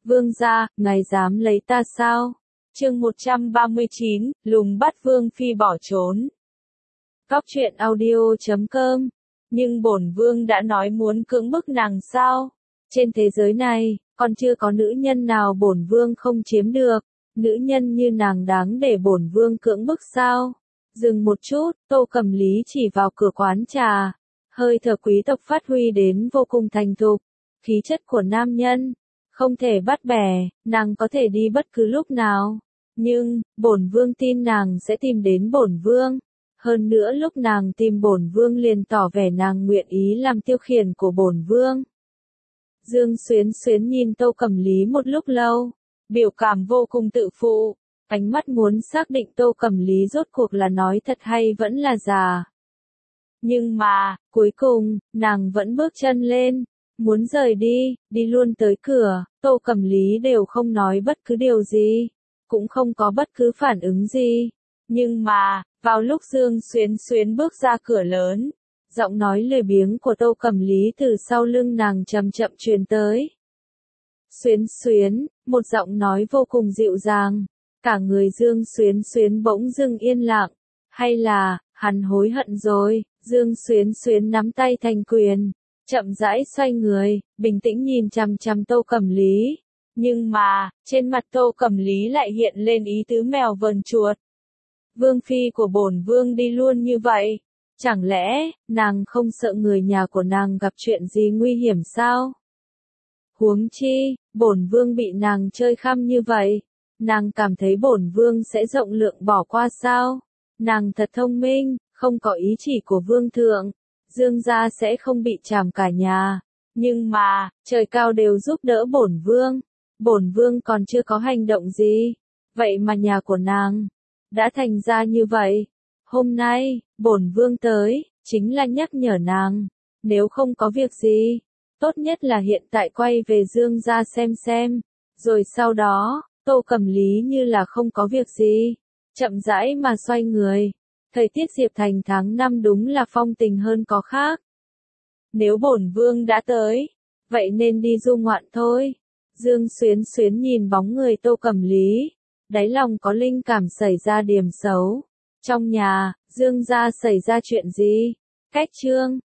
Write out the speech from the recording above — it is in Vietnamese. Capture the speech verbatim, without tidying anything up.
Vương gia, ngài dám lấy ta sao? Chương một trăm ba mươi chín, lùng bắt Vương phi bỏ trốn. Góc truyện audio chấm com. Nhưng bổn vương đã nói muốn cưỡng bức nàng sao? Trên thế giới này, còn chưa có nữ nhân nào bổn vương không chiếm được. Nữ nhân như nàng đáng để bổn vương cưỡng bức sao? Dừng một chút, Tô Cẩm Lý chỉ vào cửa quán trà. Hơi thở quý tộc phát huy đến vô cùng thành thục. Khí chất của nam nhân, không thể bắt bẻ, nàng có thể đi bất cứ lúc nào. Nhưng, bổn vương tin nàng sẽ tìm đến bổn vương. Hơn nữa lúc nàng tìm bổn vương liền tỏ vẻ nàng nguyện ý làm tiêu khiển của bổn vương. Dương Xuyến Xuyến nhìn Tô Cẩm Lý một lúc lâu, biểu cảm vô cùng tự phụ, ánh mắt muốn xác định Tô Cẩm Lý rốt cuộc là nói thật hay vẫn là giả. Nhưng mà, cuối cùng, nàng vẫn bước chân lên, muốn rời đi, đi luôn tới cửa, Tô Cẩm Lý đều không nói bất cứ điều gì, cũng không có bất cứ phản ứng gì. Nhưng mà, vào lúc Dương Xuyến Xuyến bước ra cửa lớn, giọng nói lười biếng của Tô Cẩm Lý từ sau lưng nàng chậm chậm truyền tới. Xuyến Xuyến, một giọng nói vô cùng dịu dàng, cả người Dương Xuyến Xuyến bỗng dưng yên lặng, hay là, hắn hối hận rồi. Dương Xuyến Xuyến nắm tay thành quyền, chậm rãi xoay người, bình tĩnh nhìn chằm chằm Tô Cẩm Lý. Nhưng mà, trên mặt Tô Cẩm Lý lại hiện lên ý tứ mèo vờn chuột. Vương phi của bổn vương đi luôn như vậy, chẳng lẽ, nàng không sợ người nhà của nàng gặp chuyện gì nguy hiểm sao? Huống chi, bổn vương bị nàng chơi khăm như vậy, nàng cảm thấy bổn vương sẽ rộng lượng bỏ qua sao? Nàng thật thông minh, không có ý chỉ của vương thượng, Dương gia sẽ không bị trảm cả nhà. Nhưng mà, trời cao đều giúp đỡ bổn vương, bổn vương còn chưa có hành động gì, vậy mà nhà của nàng đã thành ra như vậy. Hôm nay, bổn vương tới, chính là nhắc nhở nàng, nếu không có việc gì, tốt nhất là hiện tại quay về Dương gia xem xem, rồi sau đó, Tô Cẩm Lý như là không có việc gì, chậm rãi mà xoay người. Thời tiết Diệp Thành tháng năm đúng là phong tình hơn có khác. Nếu bổn vương đã tới, vậy nên đi du ngoạn thôi. Dương Xuyến Xuyến nhìn bóng người Tô Cẩm Lý, đáy lòng có linh cảm xảy ra điểm xấu. Trong nhà, Dương gia xảy ra chuyện gì? Cách chương